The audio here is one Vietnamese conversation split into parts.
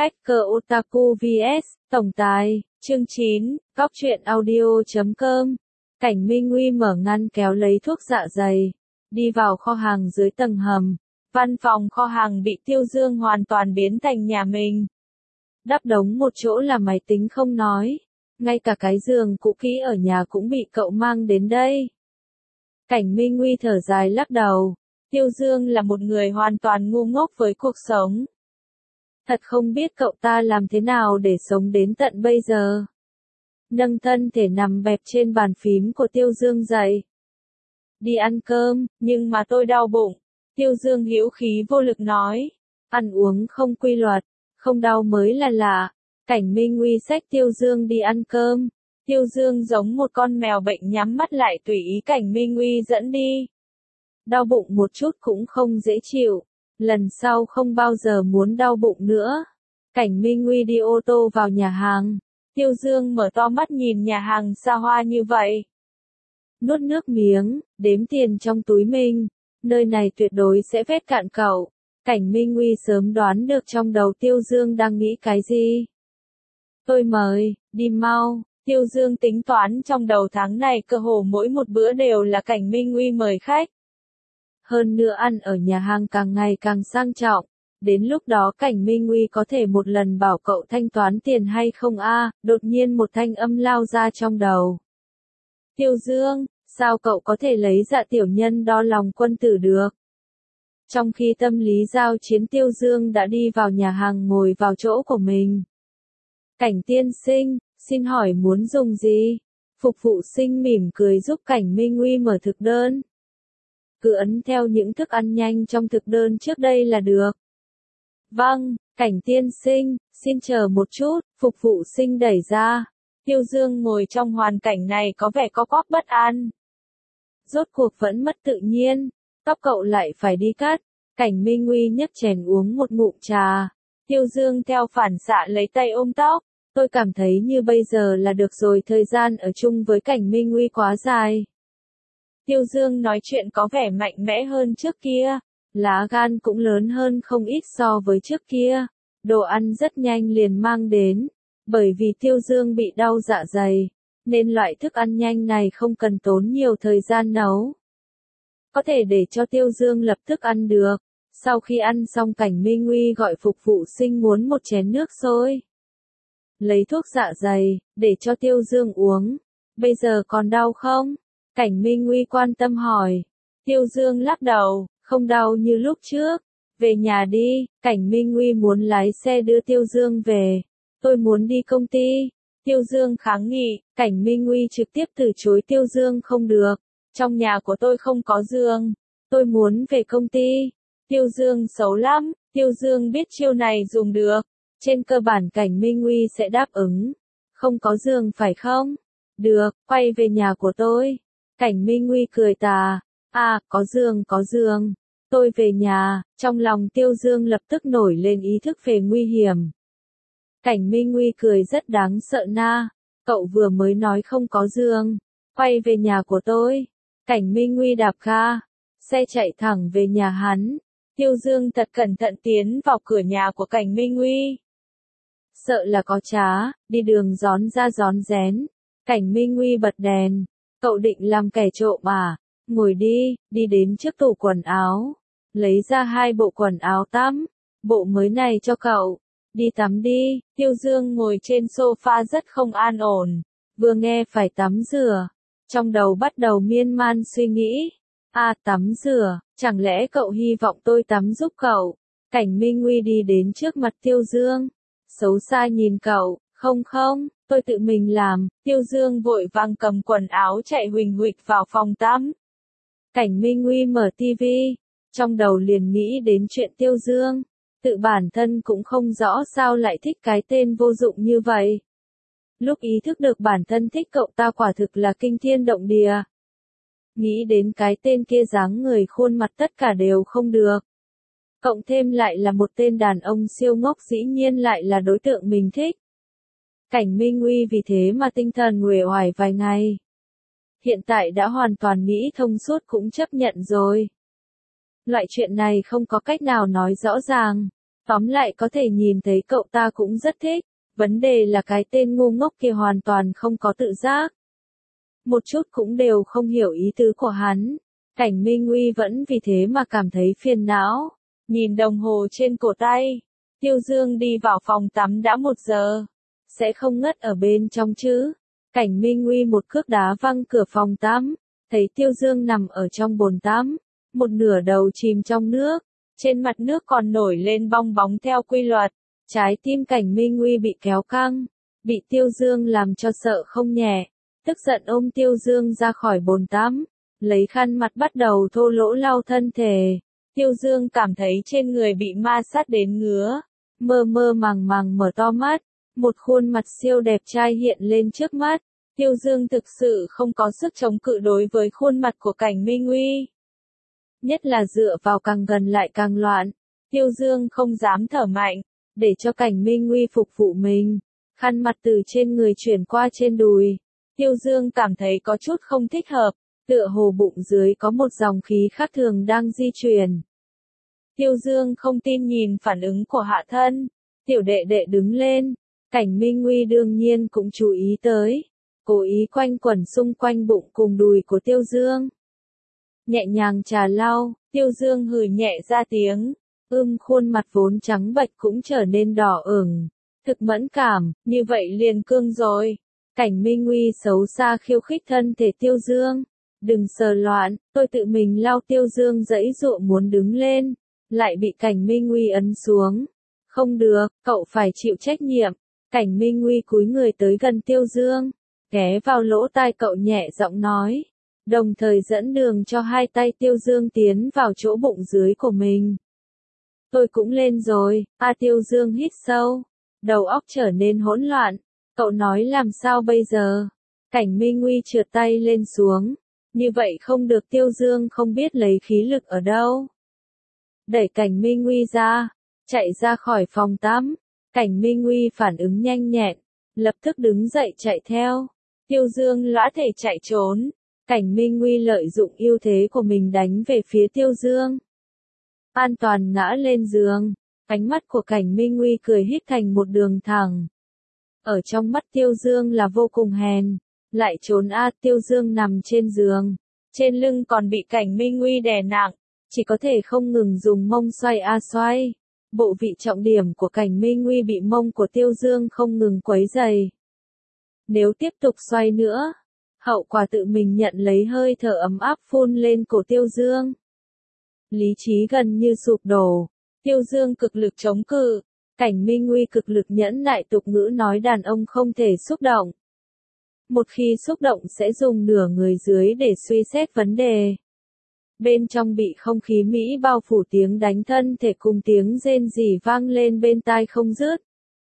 Hacker Otaku vs Tổng tài, chương 9, Cóc truyện audio.com. Cảnh Minh Nguy mở ngăn kéo lấy thuốc dạ dày, đi vào kho hàng dưới tầng hầm. Văn phòng kho hàng bị Tiêu Dương hoàn toàn biến thành nhà mình. Đắp đống một chỗ là máy tính không nói, ngay cả cái giường cũ kỹ ở nhà cũng bị cậu mang đến đây. Cảnh Minh Nguy thở dài lắc đầu, Tiêu Dương là một người hoàn toàn ngu ngốc với cuộc sống. Thật không biết cậu ta làm thế nào để sống đến tận bây giờ. Nâng thân thể nằm bẹp trên bàn phím của Tiêu Dương dậy. Đi ăn cơm, nhưng mà tôi đau bụng. Tiêu Dương hữu khí vô lực nói. Ăn uống không quy luật, không đau mới là lạ. Cảnh Minh Nguy xách Tiêu Dương đi ăn cơm. Tiêu Dương giống một con mèo bệnh nhắm mắt lại tùy ý Cảnh Minh Nguy dẫn đi. Đau bụng một chút cũng không dễ chịu. Lần sau không bao giờ muốn đau bụng nữa. Cảnh Minh Nguy đi ô tô vào nhà hàng. Tiêu Dương mở to mắt nhìn nhà hàng xa hoa như vậy. Nuốt nước miếng, đếm tiền trong túi mình. Nơi này tuyệt đối sẽ vét cạn cậu. Cảnh Minh Nguy sớm đoán được trong đầu Tiêu Dương đang nghĩ cái gì. Tôi mời, đi mau. Tiêu Dương tính toán trong đầu tháng này cơ hồ mỗi một bữa đều là Cảnh Minh Nguy mời khách. Hơn nữa ăn ở nhà hàng càng ngày càng sang trọng. Đến lúc đó Cảnh Minh Nguy có thể một lần bảo cậu thanh toán tiền hay không a? Đột nhiên một thanh âm lao ra trong đầu. Tiêu Dương, sao cậu có thể lấy dạ tiểu nhân đo lòng quân tử được? Trong khi tâm lý giao chiến Tiêu Dương đã đi vào nhà hàng ngồi vào chỗ của mình. Cảnh tiên sinh, xin hỏi muốn dùng gì? Phục vụ sinh mỉm cười giúp Cảnh Minh Nguy mở thực đơn. Cứ ấn theo những thức ăn nhanh trong thực đơn trước đây là được. Vâng, Cảnh tiên sinh, xin chờ một chút, phục vụ sinh đẩy ra. Tiêu Dương ngồi trong hoàn cảnh này có vẻ co quắp bất an. Rốt cuộc vẫn mất tự nhiên, tóc cậu lại phải đi cắt. Cảnh Minh Nguy nhấc chén uống một ngụm trà. Tiêu Dương theo phản xạ lấy tay ôm tóc. Tôi cảm thấy như bây giờ là được rồi, thời gian ở chung với Cảnh Minh Nguy quá dài. Tiêu Dương nói chuyện có vẻ mạnh mẽ hơn trước kia. Lá gan cũng lớn hơn không ít so với trước kia. Đồ ăn rất nhanh liền mang đến. Bởi vì Tiêu Dương bị đau dạ dày, nên loại thức ăn nhanh này không cần tốn nhiều thời gian nấu. Có thể để cho Tiêu Dương lập tức ăn được. Sau khi ăn xong Cảnh Minh Nguy gọi phục vụ sinh muốn một chén nước sôi. Lấy thuốc dạ dày, để cho Tiêu Dương uống. Bây giờ còn đau không? Cảnh Minh Nguy quan tâm hỏi. Tiêu Dương lắc đầu, không đau như lúc trước. Về nhà đi, Cảnh Minh Nguy muốn lái xe đưa Tiêu Dương về. Tôi muốn đi công ty. Tiêu Dương kháng nghị, Cảnh Minh Nguy trực tiếp từ chối Tiêu Dương không được. Trong nhà của tôi không có giường. Tôi muốn về công ty. Tiêu Dương xấu lắm, Tiêu Dương biết chiêu này dùng được. Trên cơ bản Cảnh Minh Nguy sẽ đáp ứng. Không có giường phải không? Được, quay về nhà của tôi. Cảnh Minh Nguy cười tà. À, có giường. Tôi về nhà, trong lòng Tiêu Dương lập tức nổi lên ý thức về nguy hiểm. Cảnh Minh Nguy cười rất đáng sợ na. Cậu vừa mới nói không có giường. Quay về nhà của tôi. Cảnh Minh Nguy đạp ga. Xe chạy thẳng về nhà hắn. Tiêu Dương thật cẩn thận tiến vào cửa nhà của Cảnh Minh Nguy. Sợ là có trá, đi đường rón ra rón rén. Cảnh Minh Nguy bật đèn. Cậu định làm kẻ trộm à? Ngồi đi, đi đến trước tủ quần áo. Lấy ra 2 bộ quần áo tắm. Bộ mới này cho cậu. Đi tắm đi. Tiêu Dương ngồi trên sofa rất không an ổn. Vừa nghe phải tắm rửa. Trong đầu bắt đầu miên man suy nghĩ. À, tắm rửa, chẳng lẽ cậu hy vọng tôi tắm giúp cậu? Cảnh Minh Nguy đi đến trước mặt Tiêu Dương. Xấu xa nhìn cậu, không, tôi tự mình làm. Tiêu Dương vội vàng cầm quần áo chạy huỳnh huỵch vào phòng tắm. Cảnh Minh Nguy mở tivi. Trong đầu liền nghĩ đến chuyện Tiêu Dương. Tự bản thân cũng không rõ sao lại thích cái tên vô dụng như vậy. Lúc ý thức được bản thân thích cậu ta quả thực là kinh thiên động địa. Nghĩ đến cái tên kia dáng người khuôn mặt tất cả đều không được. Cộng thêm lại là một tên đàn ông siêu ngốc, dĩ nhiên lại là đối tượng mình thích. Cảnh Minh Nguy vì thế mà tinh thần uể oải vài ngày. Hiện tại đã hoàn toàn nghĩ thông suốt cũng chấp nhận rồi. Loại chuyện này không có cách nào nói rõ ràng. Tóm lại có thể nhìn thấy cậu ta cũng rất thích, vấn đề là cái tên ngu ngốc kia hoàn toàn không có tự giác. Một chút cũng đều không hiểu ý tứ của hắn. Cảnh Minh Uy vẫn vì thế mà cảm thấy phiền não. Nhìn đồng hồ trên cổ tay. Tiêu Dương đi vào phòng tắm đã 1 giờ. Sẽ không ngất ở bên trong chứ. Cảnh Minh Uy một cước đá văng cửa phòng tắm. Thấy Tiêu Dương nằm ở trong bồn tắm. Một nửa đầu chìm trong nước. Trên mặt nước còn nổi lên bong bóng theo quy luật. Trái tim Cảnh Minh Uy bị kéo căng. Bị Tiêu Dương làm cho sợ không nhẹ. Tức giận ôm Tiêu Dương ra khỏi bồn tắm. Lấy khăn mặt bắt đầu thô lỗ lau thân thể. Tiêu Dương cảm thấy trên người bị ma sát đến ngứa. Mơ mơ màng màng mở to mắt. Một khuôn mặt siêu đẹp trai hiện lên trước mắt. Tiêu Dương thực sự không có sức chống cự đối với khuôn mặt của Cảnh Minh Uy. Nhất là dựa vào càng gần lại càng loạn. Tiêu Dương không dám thở mạnh. Để cho Cảnh Minh Uy phục vụ mình. Khăn mặt từ trên người chuyển qua trên đùi. Tiêu Dương cảm thấy có chút không thích hợp. Tựa hồ bụng dưới có một dòng khí khác thường đang di chuyển. Tiêu Dương không tin nhìn phản ứng của hạ thân. Tiểu đệ đệ đứng lên. Cảnh Minh Uy đương nhiên cũng chú ý tới. Cố ý quanh quẩn xung quanh bụng cùng đùi của Tiêu Dương. Nhẹ nhàng trà lau, Tiêu Dương hừ nhẹ ra tiếng. Khuôn mặt vốn trắng bệch cũng trở nên đỏ ửng. Thực mẫn cảm, như vậy liền cương rồi. Cảnh Minh Uy xấu xa khiêu khích thân thể Tiêu Dương. Đừng sờ loạn, tôi tự mình lau. Tiêu Dương giãy giụa muốn đứng lên. Lại bị Cảnh Minh Uy ấn xuống. Không được, cậu phải chịu trách nhiệm. Cảnh Minh Uy cúi người tới gần Tiêu Dương. Ghé vào lỗ tai cậu nhẹ giọng nói. Đồng thời dẫn đường cho hai tay Tiêu Dương tiến vào chỗ bụng dưới của mình. Tôi cũng lên rồi. Tiêu Dương hít sâu. Đầu óc trở nên hỗn loạn. Cậu nói làm sao bây giờ? Cảnh Minh Uy trượt tay lên xuống. Như vậy không được. Tiêu Dương không biết lấy khí lực ở đâu. Đẩy Cảnh Minh Uy ra. Chạy ra khỏi phòng tắm. Cảnh Minh Uy phản ứng nhanh nhẹn. Lập tức đứng dậy chạy theo. Tiêu Dương lõa thể chạy trốn. Cảnh Minh Uy lợi dụng ưu thế của mình đánh về phía Tiêu Dương. An toàn ngã lên giường. Ánh mắt của Cảnh Minh Uy cười híp thành một đường thẳng. Ở trong mắt Tiêu Dương là vô cùng hèn. Lại trốn. Tiêu Dương nằm trên giường. Trên lưng còn bị Cảnh Minh Uy đè nặng. Chỉ có thể không ngừng dùng mông xoay xoay. Bộ vị trọng điểm của Cảnh Minh Uy bị mông của Tiêu Dương không ngừng quấy rầy. Nếu tiếp tục xoay nữa, hậu quả tự mình nhận lấy. Hơi thở ấm áp phun lên cổ Tiêu Dương. Lý trí gần như sụp đổ. Tiêu Dương cực lực chống cự. Cảnh Minh Uy cực lực nhẫn nại. Tục ngữ nói đàn ông không thể xúc động. Một khi xúc động sẽ dùng nửa người dưới để suy xét vấn đề. Bên trong bị không khí Mỹ bao phủ, tiếng đánh thân thể cùng tiếng rên rỉ vang lên bên tai không dứt.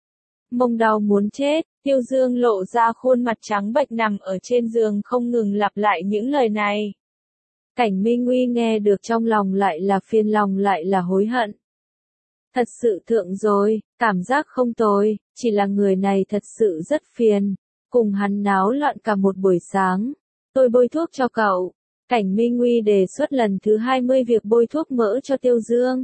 Mông đau muốn chết. Tiêu Dương lộ ra khuôn mặt trắng bệch nằm ở trên giường không ngừng lặp lại những lời này. Cảnh Minh Uy nghe được trong lòng lại là phiền lòng lại là hối hận. Thật sự thượng rồi, cảm giác không tồi, chỉ là người này thật sự rất phiền. Cùng hắn náo loạn cả một buổi sáng. Tôi bôi thuốc cho cậu. Cảnh Minh Uy đề xuất lần thứ 20 việc bôi thuốc mỡ cho Tiêu Dương.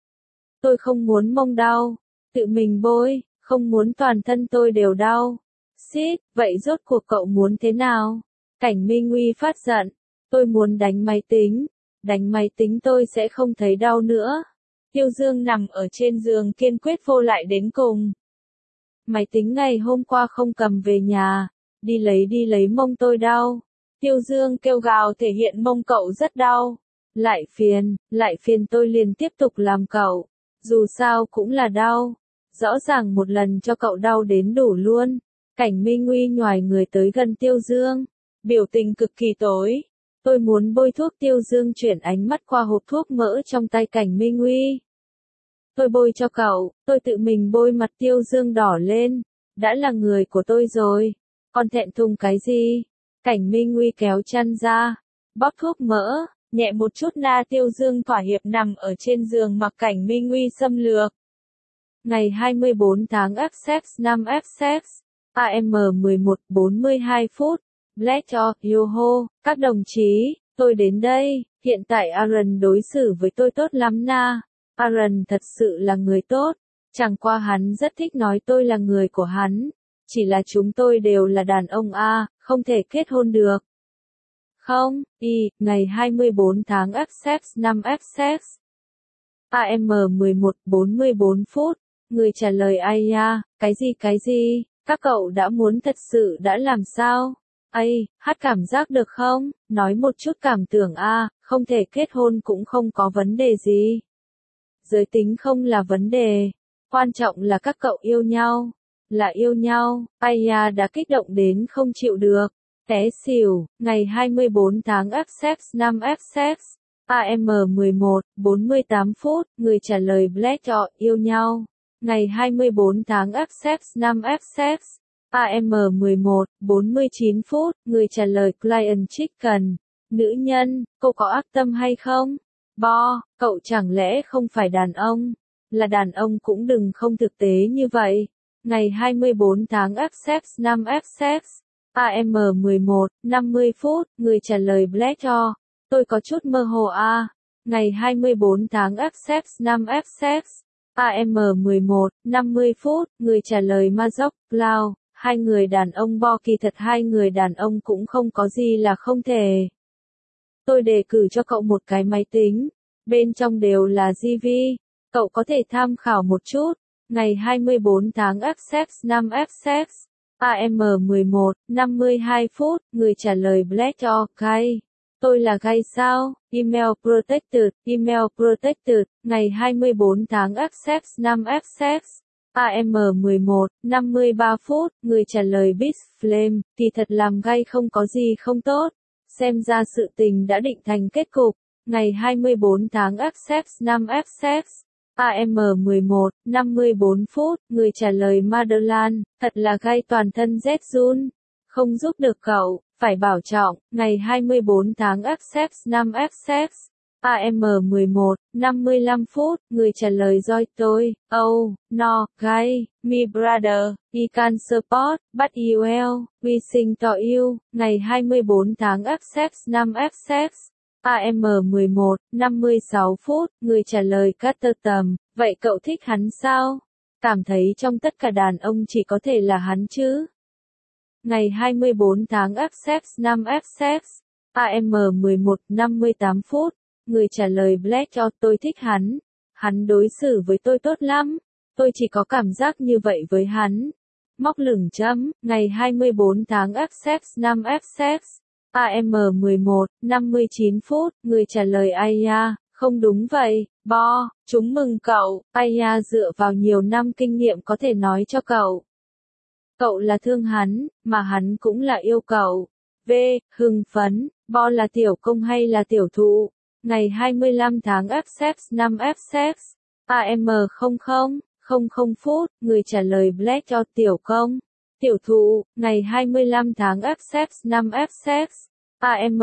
Tôi không muốn mông đau. Tự mình bôi, không muốn toàn thân tôi đều đau. Xít, vậy rốt cuộc cậu muốn thế nào? Cảnh Minh Uy phát giận. Tôi muốn đánh máy tính. Đánh máy tính tôi sẽ không thấy đau nữa. Tiêu Dương nằm ở trên giường kiên quyết vô lại đến cùng. Máy tính ngày hôm qua không cầm về nhà. Đi lấy mông tôi đau. Tiêu Dương kêu gào thể hiện mông cậu rất đau. Lại phiền tôi liền tiếp tục làm cậu. Dù sao cũng là đau. Rõ ràng một lần cho cậu đau đến đủ luôn. Cảnh Minh Uy nhoài người tới gần Tiêu Dương. Biểu tình cực kỳ tối. Tôi muốn bôi thuốc. Tiêu Dương chuyển ánh mắt qua hộp thuốc mỡ trong tay Cảnh Minh Uy. Tôi bôi cho cậu, tôi tự mình bôi. Mặt Tiêu Dương đỏ lên. Đã là người của tôi rồi. Còn thẹn thùng cái gì? Cảnh Minh Uy kéo chăn ra. Bóp thuốc mỡ. Nhẹ một chút. Tiêu Dương thỏa hiệp nằm ở trên giường mặc Cảnh Minh Uy xâm lược. Ngày 24 tháng Essex năm Essex. AM 11:42 phút. Black Yoho, các đồng chí, tôi đến đây. Hiện tại Aaron đối xử với tôi tốt lắm. Aaron thật sự là người tốt. Chẳng qua hắn rất thích nói tôi là người của hắn. Chỉ là chúng tôi đều là đàn ông a, không thể kết hôn được. Không, ngày 24 tháng Fsex năm Fsex. AM 11:44 phút, người trả lời ai ya, cái gì, các cậu đã muốn thật sự đã làm sao? Hát cảm giác được không? Nói một chút cảm tưởng không thể kết hôn cũng không có vấn đề gì. Giới tính không là vấn đề, quan trọng là các cậu yêu nhau, là yêu nhau. Aya đã kích động đến không chịu được, té xỉu, ngày 24 tháng Fsex năm Fsex. AM 11:48 phút, người trả lời Black yêu nhau. Ngày 24 tháng Fsex năm Fsex. AM 11:49 phút, người trả lời Client Chicken. Nữ nhân, cô có ác tâm hay không? Cậu chẳng lẽ không phải đàn ông? Là đàn ông cũng đừng không thực tế như vậy. Ngày 24 tháng Fsex năm Fsex. AM 11:50 phút, người trả lời Black tôi có chút mơ hồ Ngày 24 tháng Fsex năm Fsex. AM 11:50 phút, người trả lời Mazok Cloud. Hai người đàn ông kỳ thật hai người đàn ông cũng không có gì là không thể. Tôi đề cử cho cậu một cái máy tính. Bên trong đều là GV. Cậu có thể tham khảo một chút. Ngày 24 tháng Fsex năm Fsex. AM 11:52 phút, người trả lời Black gay. Tôi là gay sao? Email protected, ngày 24 tháng Fsex năm Fsex. AM 11:53 phút, người trả lời Big Flame, kỳ thật làm gay không có gì không tốt. Xem ra sự tình đã định thành kết cục. Ngày 24 tháng Fsex năm Fsex. AM 11:54 phút, người trả lời Madeline, thật là gay toàn thân rét run. Không giúp được cậu, phải bảo trọng. Ngày 24 tháng Fsex năm Fsex. AM 11:55 phút, người trả lời Joy tôi, no, gay, me brother, he can support, but you well, we sing to you. Ngày 24 tháng Fsex năm Fsex. AM 11:56 phút, người trả lời Carter tầm, vậy cậu thích hắn sao? Cảm thấy trong tất cả đàn ông chỉ có thể là hắn chứ? Ngày 24 tháng Fsex năm Fsex. AM 11:58 phút, người trả lời Black tôi thích hắn. Hắn đối xử với tôi tốt lắm. Tôi chỉ có cảm giác như vậy với hắn. Móc lửng chấm, ngày 24 tháng Fsex năm Fsex. AM 11:59 phút, người trả lời Aya, không đúng vậy, chúng mừng cậu, Aya dựa vào nhiều năm kinh nghiệm có thể nói cho cậu. Cậu là thương hắn, mà hắn cũng là yêu cậu. Hưng phấn, là tiểu công hay là tiểu thụ? Ngày 25 tháng Fsex năm Fsex. AM 00:00 phút, người trả lời Black tiểu công. Tiểu thụ, ngày 25 tháng Fsex năm Fsex. AM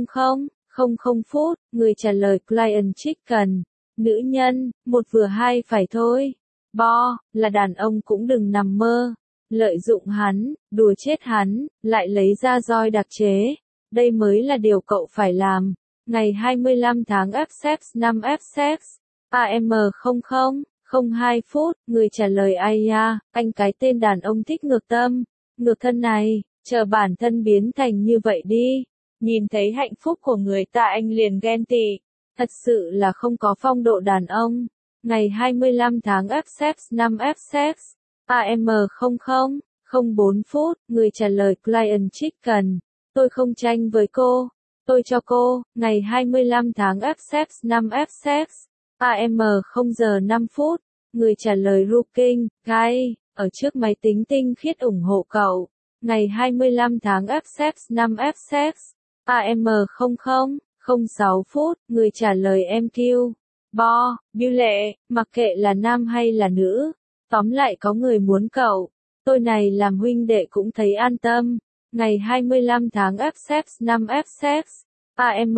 00:00 phút, người trả lời Client Chicken. Nữ nhân, một vừa hai phải thôi. Là đàn ông cũng đừng nằm mơ. Lợi dụng hắn, đùa chết hắn, lại lấy ra roi đặc chế. Đây mới là điều cậu phải làm. Ngày 25 tháng Fsex năm Fsex. AM 00:02 phút, người trả lời Aya, anh cái tên đàn ông thích ngược tâm, ngược thân này, chờ bản thân biến thành như vậy đi. Nhìn thấy hạnh phúc của người ta anh liền ghen tị. Thật sự là không có phong độ đàn ông. Ngày 25 tháng Fsex năm Fsex. AM 00:04 phút, người trả lời Client Chicken. Tôi không tranh với cô. Tôi cho cô. Ngày 25 tháng Fsex năm Fsex. AM 0:05 phút, người trả lời Rooking, gay, ở trước máy tính tinh khiết ủng hộ cậu. Ngày 25 tháng Fsex năm Fsex. AM 00:06 phút, người trả lời MQ. Bill lệ, mặc kệ là nam hay là nữ. Tóm lại có người muốn cậu. Tôi này làm huynh đệ cũng thấy an tâm. Ngày 25 tháng Fsex năm Fsex. AM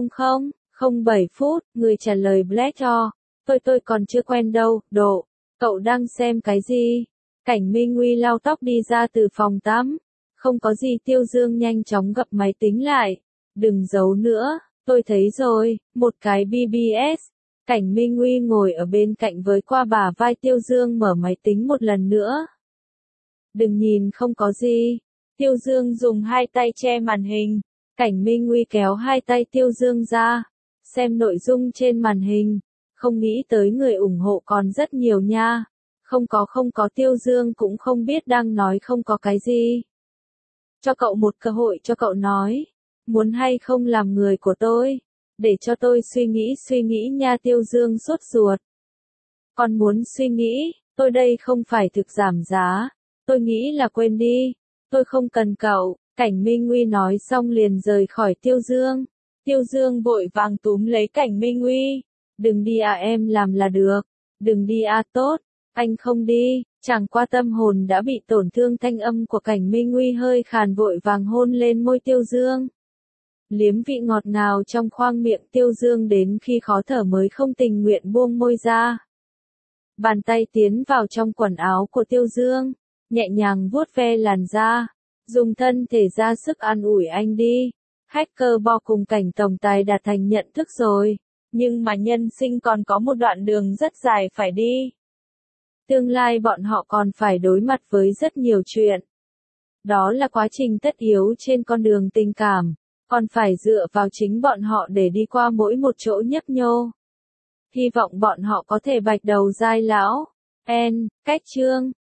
00:07 phút, người trả lời Black tôi còn chưa quen đâu, độ. Cậu đang xem cái gì? Cảnh Minh Nguy lau tóc đi ra từ phòng tắm. Không có gì Tiêu Dương nhanh chóng gập máy tính lại. Đừng giấu nữa, tôi thấy rồi, một cái BBS. Cảnh Minh Uy ngồi ở bên cạnh với qua bả vai Tiêu Dương mở máy tính một lần nữa. Đừng nhìn không có gì. Tiêu Dương dùng hai tay che màn hình. Cảnh Minh Uy kéo hai tay Tiêu Dương ra. Xem nội dung trên màn hình. Không nghĩ tới người ủng hộ còn rất nhiều nha. Không có Tiêu Dương cũng không biết đang nói không có cái gì. Cho cậu một cơ hội cho cậu nói. Muốn hay không làm người của tôi. Để cho tôi suy nghĩ nha. Tiêu Dương sốt ruột. Còn muốn suy nghĩ, tôi đây không phải thực giảm giá. Tôi nghĩ là quên đi. Tôi không cần cậu. Cảnh Minh Uy nói xong liền rời khỏi Tiêu Dương. Tiêu Dương vội vàng túm lấy Cảnh Minh Uy. Đừng đi à, em làm là được. Đừng đi à, tốt. Anh không đi. Chẳng qua tâm hồn đã bị tổn thương. Thanh âm của Cảnh Minh Uy hơi khàn, vội vàng hôn lên môi Tiêu Dương. Liếm vị ngọt ngào trong khoang miệng Tiêu Dương đến khi khó thở mới không tình nguyện buông môi ra. Bàn tay tiến vào trong quần áo của Tiêu Dương, nhẹ nhàng vuốt ve làn da, dùng thân thể ra sức an ủi anh đi. Hacker Bo cùng Cảnh tổng tài đạt thành nhận thức rồi, nhưng mà nhân sinh còn có một đoạn đường rất dài phải đi. Tương lai bọn họ còn phải đối mặt với rất nhiều chuyện. Đó là quá trình tất yếu trên con đường tình cảm, còn phải dựa vào chính bọn họ để đi qua mỗi một chỗ nhấp nhô. Hy vọng bọn họ có thể bạch đầu giai lão. Cách chương